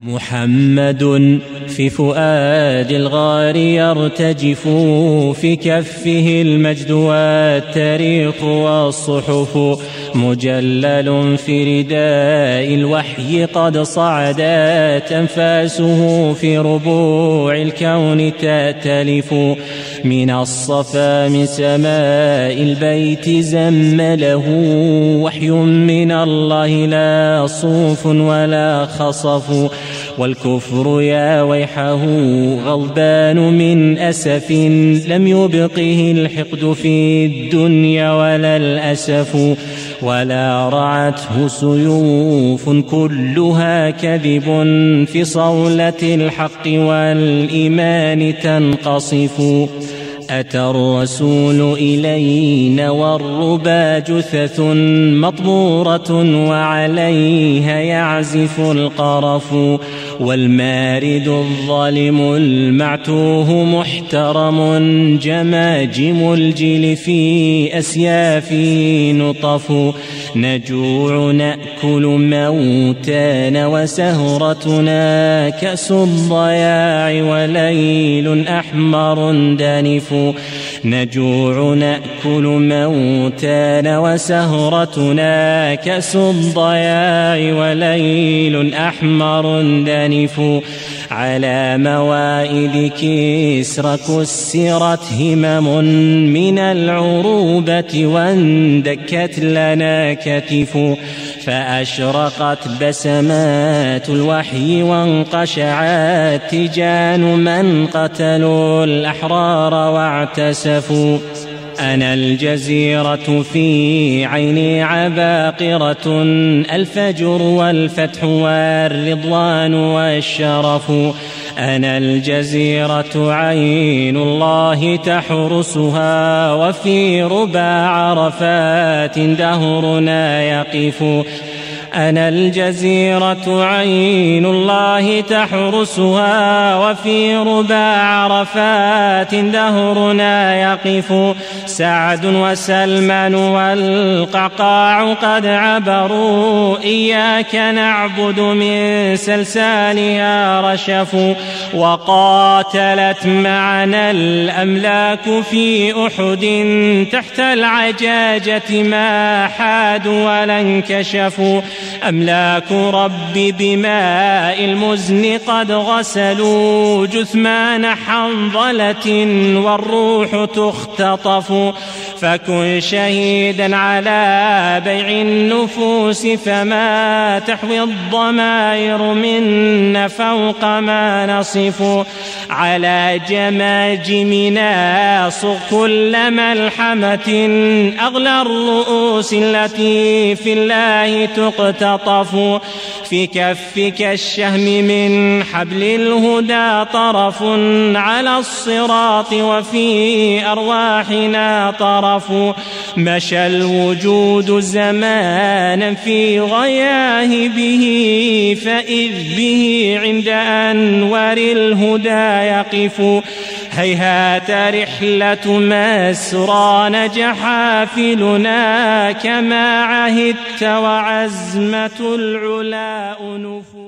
محمد في فؤاد الغار يرتجف، في كفه المجد والتاريخ والصحف، مجلل في رداء الوحي قد صعدت أنفاسه، في ربوع الكون تأتلف، من الصفا من سماء البيت زمله، وحي من الله لا صوف ولا خصف، والكفر يا ويحه غضبان من أسف، لم يبقه الحقد في الدنيا ولا الأسف، ولا رعته سيوف كلها كذب، في صولة الحق والإيمان تنقصف. أتى الرسول إلينا والربا جثث مطبورة، وعليها يعزف القرف، والمارد الظالم المعتوه محترم، جماجم الجل في أسيافه نطف، نجوع نأكل موتانا وسهرتنا كأس الضياع وليل أحمر دانف، نجوع نأكل موتانا وسهرتنا كأس الضياع وليل أحمر دانف، على موائد كسرى كسرت همم من العروبة، واندكت لنا كتف، فأشرقت بسمات الوحي وانقشعت تيجان من قتلوا الأحرار واعتسفوا. أنا الجزيرة في عيني عباقرة، الفجر والفتح والرضوان والشرف، أنا الجزيرة عين الله تحرسها، وفي ربا عرفات دهرنا يقف، أنا الجزيرة عين الله تحرسها، وفي ربا عرفات دهرنا يقف، سعد وسلمان والقعقاع قد عبروا، إياك نعبد من سلسالها رشفوا، وقاتلت معنا الأملاك في أحد، تحت العجاجة ما حادوا ولا انكشفوا، أملاك ربي بماء المزن قد غسلوا، جثمان حنظلة والروح تختطف، فكن شهيدا على بيع النفوس، فما تحوي الضمائر منا فوق ما نصف، على جماجمنا صغ كل ملحمة، أغلى الرؤوس التي في الله تقتطف، في كفك الشهم من حبل الهدى طرف، على الصراط وفي أرواحنا طرف، مشى الوجود زمانا في غياه به، فإذ به عند أنوار الهدى يقف، هيهات رحلة مسرى نجح حافلنا، كما عهدت وعزمة العلا أنف.